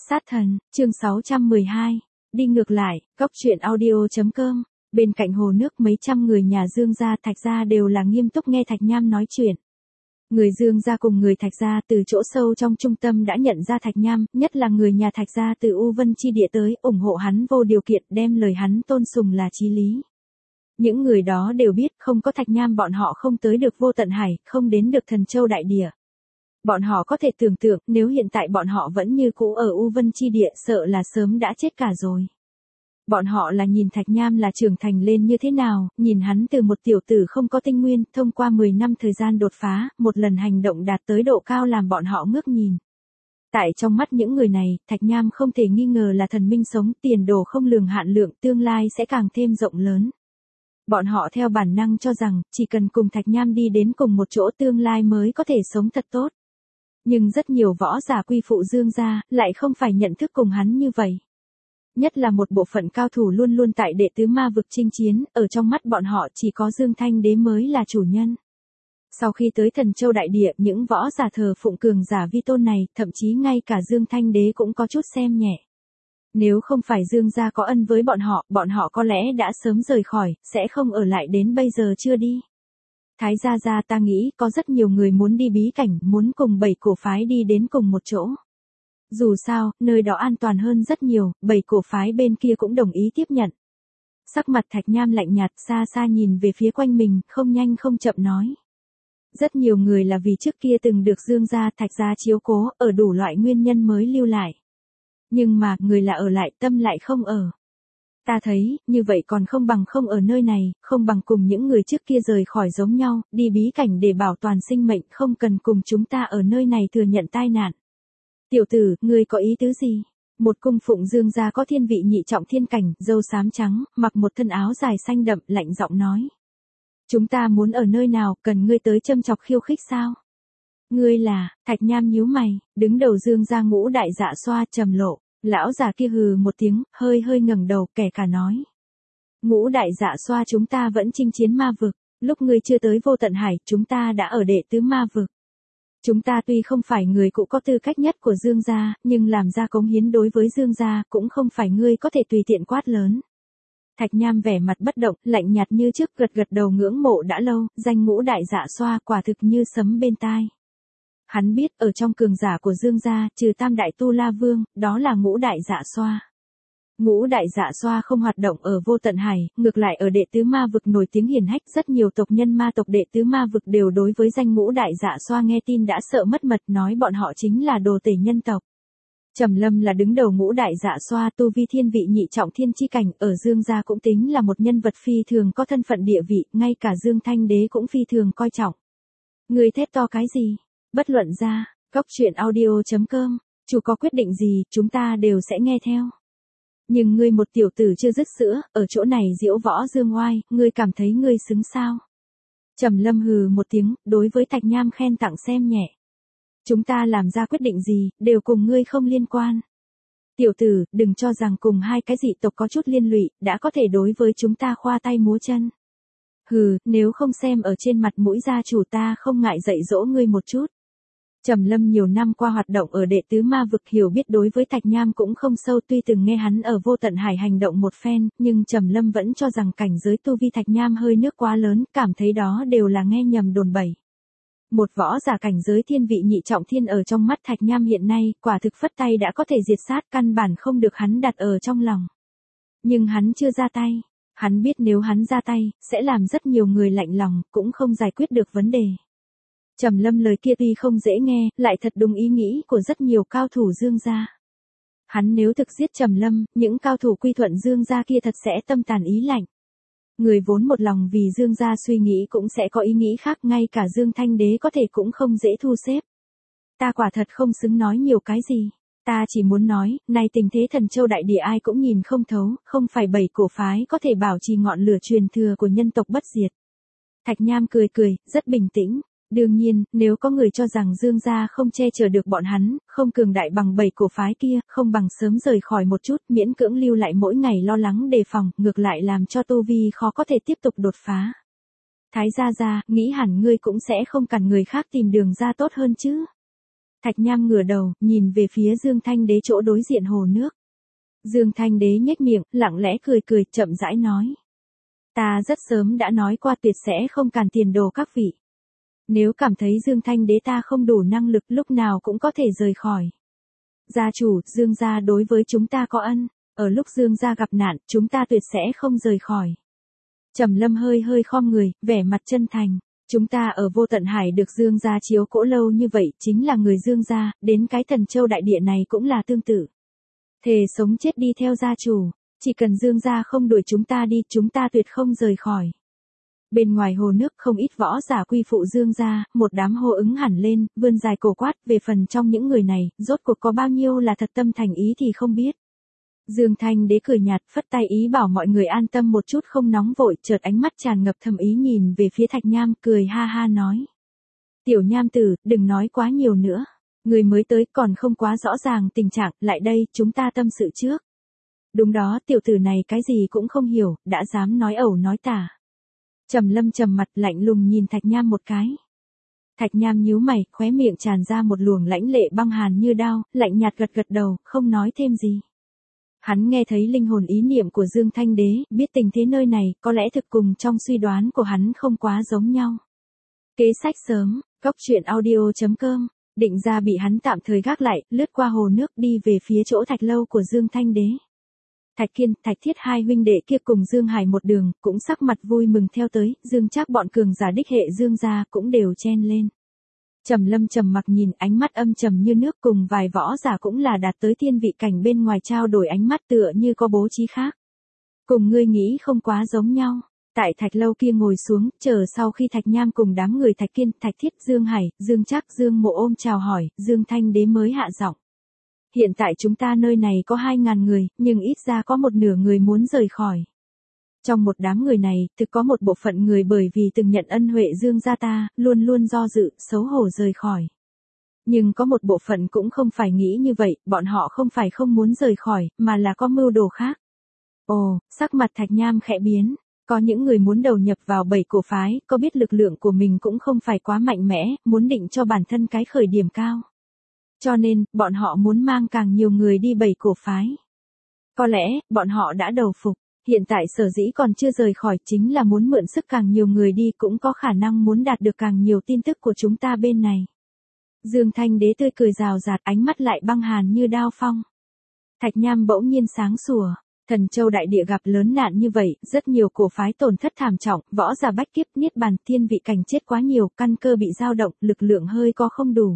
Sát thần, chương 612. Đi ngược lại, góc truyện audio.com. Bên cạnh hồ nước mấy trăm người nhà Dương gia Thạch gia đều là nghiêm túc nghe Thạch Nham nói chuyện. Người Dương gia cùng người Thạch gia từ chỗ sâu trong trung tâm đã nhận ra Thạch Nham, nhất là người nhà Thạch gia từ U Vân chi địa tới, ủng hộ hắn vô điều kiện, đem lời hắn tôn sùng là chí lý. Những người đó đều biết không có Thạch Nham bọn họ không tới được Vô Tận Hải, không đến được Thần Châu Đại Địa. Bọn họ có thể tưởng tượng nếu hiện tại bọn họ vẫn như cũ ở U Vân chi địa sợ là sớm đã chết cả rồi. Bọn họ là nhìn Thạch Nham là trưởng thành lên như thế nào, nhìn hắn từ một tiểu tử không có tinh nguyên, thông qua 10 năm thời gian đột phá, một lần hành động đạt tới độ cao làm bọn họ ngước nhìn. Tại trong mắt những người này, Thạch Nham không thể nghi ngờ là thần minh sống, tiền đồ không lường hạn lượng, tương lai sẽ càng thêm rộng lớn. Bọn họ theo bản năng cho rằng, chỉ cần cùng Thạch Nham đi đến cùng một chỗ tương lai mới có thể sống thật tốt. Nhưng rất nhiều võ giả quy phụ Dương gia, lại không phải nhận thức cùng hắn như vậy. Nhất là một bộ phận cao thủ luôn luôn tại đệ tứ ma vực chinh chiến, ở trong mắt bọn họ chỉ có Dương Thanh Đế mới là chủ nhân. Sau khi tới Thần Châu Đại Địa, những võ giả thờ phụng cường giả vi tôn này, thậm chí ngay cả Dương Thanh Đế cũng có chút xem nhẹ. Nếu không phải Dương gia có ân với bọn họ có lẽ đã sớm rời khỏi, sẽ không ở lại đến bây giờ chưa đi. Thái gia ta nghĩ có rất nhiều người muốn đi bí cảnh, muốn cùng 7 cổ phái đi đến cùng một chỗ. Dù sao, nơi đó an toàn hơn rất nhiều, 7 cổ phái bên kia cũng đồng ý tiếp nhận. Sắc mặt Thạch Nham lạnh nhạt, xa xa nhìn về phía quanh mình, không nhanh không chậm nói. Rất nhiều người là vì trước kia từng được Dương gia Thạch gia chiếu cố, ở đủ loại nguyên nhân mới lưu lại. Nhưng mà, người là ở lại, tâm lại không ở. Ta thấy, như vậy còn không bằng không ở nơi này, không bằng cùng những người trước kia rời khỏi giống nhau, đi bí cảnh để bảo toàn sinh mệnh, không cần cùng chúng ta ở nơi này thừa nhận tai nạn. Tiểu tử, ngươi có ý tứ gì? Một cung phụng Dương gia có thiên vị nhị trọng thiên cảnh, râu xám trắng, mặc một thân áo dài xanh đậm, lạnh giọng nói. Chúng ta muốn ở nơi nào, cần ngươi tới châm chọc khiêu khích sao? Ngươi là, Thạch Nham nhíu mày, đứng đầu Dương gia Ngũ Đại Dạ Xoa trầm lộ. Lão già kia hừ một tiếng, hơi ngẩng đầu, kẻ cả nói. Ngũ Đại Dạ Xoa chúng ta vẫn chinh chiến ma vực, lúc ngươi chưa tới Vô Tận Hải, chúng ta đã ở đệ tứ ma vực. Chúng ta tuy không phải người cũng có tư cách nhất của Dương gia, nhưng làm ra cống hiến đối với Dương gia, cũng không phải ngươi có thể tùy tiện quát lớn. Thạch Nham vẻ mặt bất động, lạnh nhạt như trước, gật đầu ngưỡng mộ đã lâu, danh Ngũ Đại Dạ Xoa quả thực như sấm bên tai. Hắn biết, ở trong cường giả của Dương gia, trừ Tam Đại Tu La Vương, đó là Ngũ Đại Dạ Xoa. Ngũ Đại Dạ Xoa không hoạt động ở Vô Tận Hải, ngược lại ở đệ tứ ma vực nổi tiếng hiển hách, rất nhiều tộc nhân ma tộc đệ tứ ma vực đều đối với danh Ngũ Đại Dạ Xoa nghe tin đã sợ mất mật, nói bọn họ chính là đồ tể nhân tộc. Trầm Lâm là đứng đầu Ngũ Đại Dạ Xoa, tu vi thiên vị nhị trọng thiên chi cảnh, ở Dương gia cũng tính là một nhân vật phi thường có thân phận địa vị, ngay cả Dương Thanh Đế cũng phi thường coi trọng. Người thét to cái gì? Bất luận ra, góc truyện audio.com, chủ có quyết định gì, chúng ta đều sẽ nghe theo. Nhưng ngươi một tiểu tử chưa dứt sữa, ở chỗ này diễu võ dương oai, ngươi cảm thấy ngươi xứng sao? Trầm Lâm hừ một tiếng, đối với Thạch Nham khen tặng xem nhẹ. Chúng ta làm ra quyết định gì, đều cùng ngươi không liên quan. Tiểu tử, đừng cho rằng cùng hai cái dị tộc có chút liên lụy, đã có thể đối với chúng ta khoa tay múa chân. Hừ, nếu không xem ở trên mặt mũi gia chủ ta không ngại dạy dỗ ngươi một chút. Trầm Lâm nhiều năm qua hoạt động ở đệ tứ ma vực, hiểu biết đối với Thạch Nham cũng không sâu, tuy từng nghe hắn ở Vô Tận Hải hành động một phen, nhưng Trầm Lâm vẫn cho rằng cảnh giới tu vi Thạch Nham hơi nước quá lớn, cảm thấy đó đều là nghe nhầm đồn bậy. Một võ giả cảnh giới thiên vị nhị trọng thiên ở trong mắt Thạch Nham hiện nay, quả thực phất tay đã có thể diệt sát, căn bản không được hắn đặt ở trong lòng. Nhưng hắn chưa ra tay. Hắn biết nếu hắn ra tay, sẽ làm rất nhiều người lạnh lòng, cũng không giải quyết được vấn đề. Trầm Lâm lời kia tuy không dễ nghe, lại thật đúng ý nghĩ của rất nhiều cao thủ Dương gia. Hắn nếu thực giết Trầm Lâm, những cao thủ quy thuận Dương gia kia thật sẽ tâm tàn ý lạnh. Người vốn một lòng vì Dương gia suy nghĩ cũng sẽ có ý nghĩ khác, ngay cả Dương Thanh Đế có thể cũng không dễ thu xếp. Ta quả thật không xứng nói nhiều cái gì. Ta chỉ muốn nói, nay tình thế Thần Châu Đại Địa ai cũng nhìn không thấu, không phải 7 cổ phái có thể bảo trì ngọn lửa truyền thừa của nhân tộc bất diệt. Thạch Nham cười, rất bình tĩnh. Đương nhiên, nếu có người cho rằng Dương gia không che chở được bọn hắn, không cường đại bằng 7 cổ phái kia, không bằng sớm rời khỏi một chút, miễn cưỡng lưu lại mỗi ngày lo lắng đề phòng, ngược lại làm cho tu vi khó có thể tiếp tục đột phá. Thái gia, nghĩ hẳn ngươi cũng sẽ không cần người khác tìm đường ra tốt hơn chứ. Thạch Nham ngửa đầu, nhìn về phía Dương Thanh Đế chỗ đối diện hồ nước. Dương Thanh Đế nhếch miệng, lặng lẽ cười cười, chậm rãi nói. Ta rất sớm đã nói qua tuyệt sẽ không càn tiền đồ các vị. Nếu cảm thấy Dương Thanh Đế ta không đủ năng lực lúc nào cũng có thể rời khỏi. Gia chủ, Dương gia đối với chúng ta có ân, ở lúc Dương gia gặp nạn, chúng ta tuyệt sẽ không rời khỏi. Trầm Lâm hơi hơi khom người, vẻ mặt chân thành. Chúng ta ở Vô Tận Hải được Dương gia chiếu cỗ lâu như vậy, chính là người Dương gia, đến cái Thần Châu đại địa này cũng là tương tự. Thề sống chết đi theo gia chủ, chỉ cần Dương gia không đuổi chúng ta đi, chúng ta tuyệt không rời khỏi. Bên ngoài hồ nước không ít võ giả quy phụ Dương gia, một đám hô ứng hẳn lên, vươn dài cổ quát, về phần trong những người này, rốt cuộc có bao nhiêu là thật tâm thành ý thì không biết. Dương Thanh Đế cười nhạt, phất tay ý bảo mọi người an tâm một chút, không nóng vội, chợt ánh mắt tràn ngập thầm ý nhìn về phía Thạch Nham, cười ha ha nói. Tiểu Nham tử, đừng nói quá nhiều nữa. Người mới tới còn không quá rõ ràng tình trạng, lại đây, chúng ta tâm sự trước. Đúng đó, tiểu tử này cái gì cũng không hiểu, đã dám nói ẩu nói tả. Trầm Lâm trầm mặt lạnh lùng nhìn Thạch Nham một cái. Thạch Nham nhíu mày, khóe miệng tràn ra một luồng lãnh lệ băng hàn như đao, lạnh nhạt gật gật đầu, không nói thêm gì. Hắn nghe thấy linh hồn ý niệm của Dương Thanh Đế, biết tình thế nơi này, có lẽ thực cùng trong suy đoán của hắn không quá giống nhau. Kế sách sớm, cốc truyện audio.com, định ra bị hắn tạm thời gác lại, lướt qua hồ nước đi về phía chỗ thạch lâu của Dương Thanh Đế. Thạch Kiên, Thạch Thiết hai huynh đệ kia cùng Dương Hải một đường, cũng sắc mặt vui mừng theo tới, Dương Trác bọn cường giả đích hệ Dương gia cũng đều chen lên. Trầm Lâm trầm mặc nhìn, ánh mắt âm trầm như nước, cùng vài võ giả cũng là đạt tới thiên vị cảnh bên ngoài trao đổi ánh mắt tựa như có bố trí khác. Cùng ngươi nghĩ không quá giống nhau. Tại thạch lâu kia ngồi xuống, chờ sau khi Thạch Nham cùng đám người Thạch Kiên, Thạch Thiết, Dương Hải, Dương Trác, Dương Mộ ôm chào hỏi, Dương Thanh Đế mới hạ giọng. Hiện tại chúng ta nơi này có 2.000 người, nhưng ít ra có một nửa người muốn rời khỏi. Trong một đám người này, thực có một bộ phận người bởi vì từng nhận ân huệ Dương gia ta, luôn luôn do dự, xấu hổ rời khỏi. Nhưng có một bộ phận cũng không phải nghĩ như vậy, bọn họ không phải không muốn rời khỏi, mà là có mưu đồ khác. Ồ, sắc mặt Thạch Nham khẽ biến. Có những người muốn đầu nhập vào 7 cổ phái, có biết lực lượng của mình cũng không phải quá mạnh mẽ, muốn định cho bản thân cái khởi điểm cao. Cho nên, bọn họ muốn mang càng nhiều người đi 7 cổ phái. Có lẽ, bọn họ đã đầu phục, hiện tại sở dĩ còn chưa rời khỏi chính là muốn mượn sức càng nhiều người đi, cũng có khả năng muốn đạt được càng nhiều tin tức của chúng ta bên này. Dương Thanh Đế tươi cười rào rạt, ánh mắt lại băng hàn như đao phong. Thạch Nham bỗng nhiên sáng sủa. Thần Châu đại địa gặp lớn nạn như vậy, rất nhiều cổ phái tổn thất thảm trọng, võ giả bách kiếp, niết bàn, thiên vị cảnh chết quá nhiều, căn cơ bị dao động, lực lượng hơi có không đủ.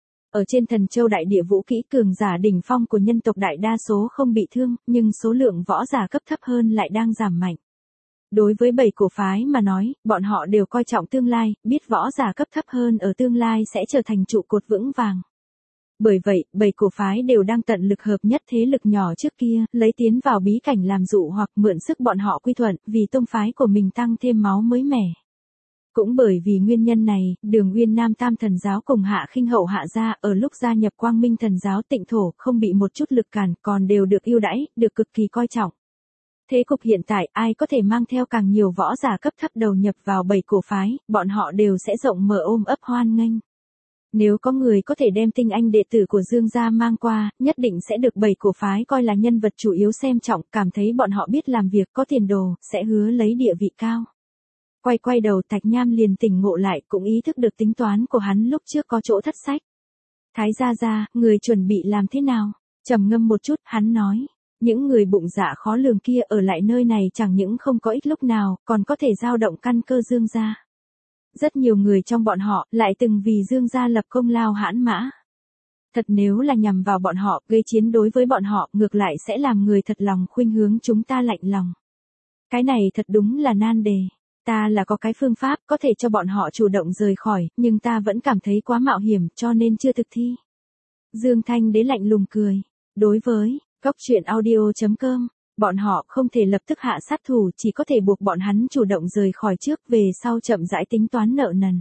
Ở trên Thần Châu đại địa vũ kỹ cường giả đỉnh phong của nhân tộc đại đa số không bị thương, nhưng số lượng võ giả cấp thấp hơn lại đang giảm mạnh. Đối với 7 cổ phái mà nói, bọn họ đều coi trọng tương lai, biết võ giả cấp thấp hơn ở tương lai sẽ trở thành trụ cột vững vàng. Bởi vậy, 7 cổ phái đều đang tận lực hợp nhất thế lực nhỏ trước kia, lấy tiến vào bí cảnh làm dụ hoặc mượn sức bọn họ quy thuận, vì tông phái của mình tăng thêm máu mới mẻ. Cũng bởi vì nguyên nhân này, Đường Uyên Nam Tam Thần Giáo cùng Hạ Khinh Hậu Hạ gia ở lúc gia nhập Quang Minh Thần Giáo Tịnh Thổ không bị một chút lực cản, còn đều được ưu đãi, được cực kỳ coi trọng. Thế cục hiện tại, ai có thể mang theo càng nhiều võ giả cấp thấp đầu nhập vào 7 cổ phái, bọn họ đều sẽ rộng mở ôm ấp hoan nghênh. Nếu có người có thể đem tinh anh đệ tử của Dương gia mang qua, nhất định sẽ được 7 cổ phái coi là nhân vật chủ yếu xem trọng, cảm thấy bọn họ biết làm việc, có tiền đồ, sẽ hứa lấy địa vị cao. Quay đầu Thạch Nham liền tỉnh ngộ lại, cũng ý thức được tính toán của hắn lúc trước có chỗ thất sách. Thái gia, người chuẩn bị làm thế nào? Trầm ngâm một chút, hắn nói. Những người bụng dạ khó lường kia ở lại nơi này chẳng những không có ích lúc nào, còn có thể dao động căn cơ Dương gia. Rất nhiều người trong bọn họ lại từng vì Dương gia lập công lao hãn mã. Thật nếu là nhằm vào bọn họ, gây chiến đối với bọn họ, ngược lại sẽ làm người thật lòng khuynh hướng chúng ta lạnh lòng. Cái này thật đúng là nan đề. Ta là có cái phương pháp có thể cho bọn họ chủ động rời khỏi, nhưng ta vẫn cảm thấy quá mạo hiểm cho nên chưa thực thi. Dương Thanh Đế lạnh lùng cười. Đối với cốc truyện audio.com, bọn họ không thể lập tức hạ sát thủ, chỉ có thể buộc bọn hắn chủ động rời khỏi trước, về sau chậm rãi tính toán nợ nần.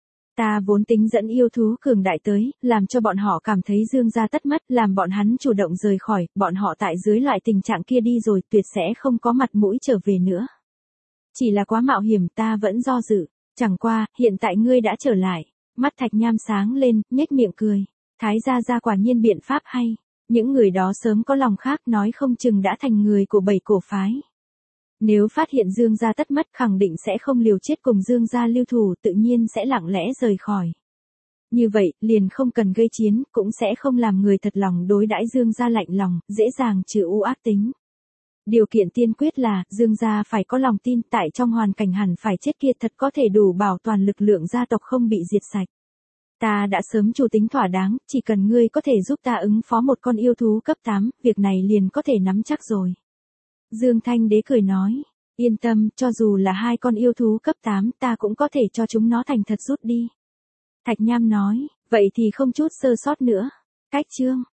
Ta vốn tính dẫn yêu thú cường đại tới, làm cho bọn họ cảm thấy Dương gia tất mất, làm bọn hắn chủ động rời khỏi, bọn họ tại dưới loại tình trạng kia đi rồi tuyệt sẽ không có mặt mũi trở về nữa. Chỉ là quá mạo hiểm, ta vẫn do dự. Chẳng qua, hiện tại ngươi đã trở lại. Mắt Thạch Nham sáng lên, nhếch miệng cười. Thái gia quả nhiên biện pháp hay. Những người đó sớm có lòng khác nói không chừng đã thành người của 7 cổ phái. Nếu phát hiện Dương gia tất mất khẳng định sẽ không liều chết cùng Dương gia lưu thủ, tự nhiên sẽ lặng lẽ rời khỏi. Như vậy, liền không cần gây chiến, cũng sẽ không làm người thật lòng đối đãi Dương gia lạnh lòng, dễ dàng trừ u ác tính. Điều kiện tiên quyết là, Dương gia phải có lòng tin tại trong hoàn cảnh hẳn phải chết kia thật có thể đủ bảo toàn lực lượng gia tộc không bị diệt sạch. Ta đã sớm chủ tính thỏa đáng, chỉ cần ngươi có thể giúp ta ứng phó một con yêu thú cấp 8, việc này liền có thể nắm chắc rồi. Dương Thanh Đế cười nói, yên tâm, cho dù là 2 con yêu thú cấp 8 ta cũng có thể cho chúng nó thành thật rút đi. Thạch Nham nói, vậy thì không chút sơ sót nữa. Cách chương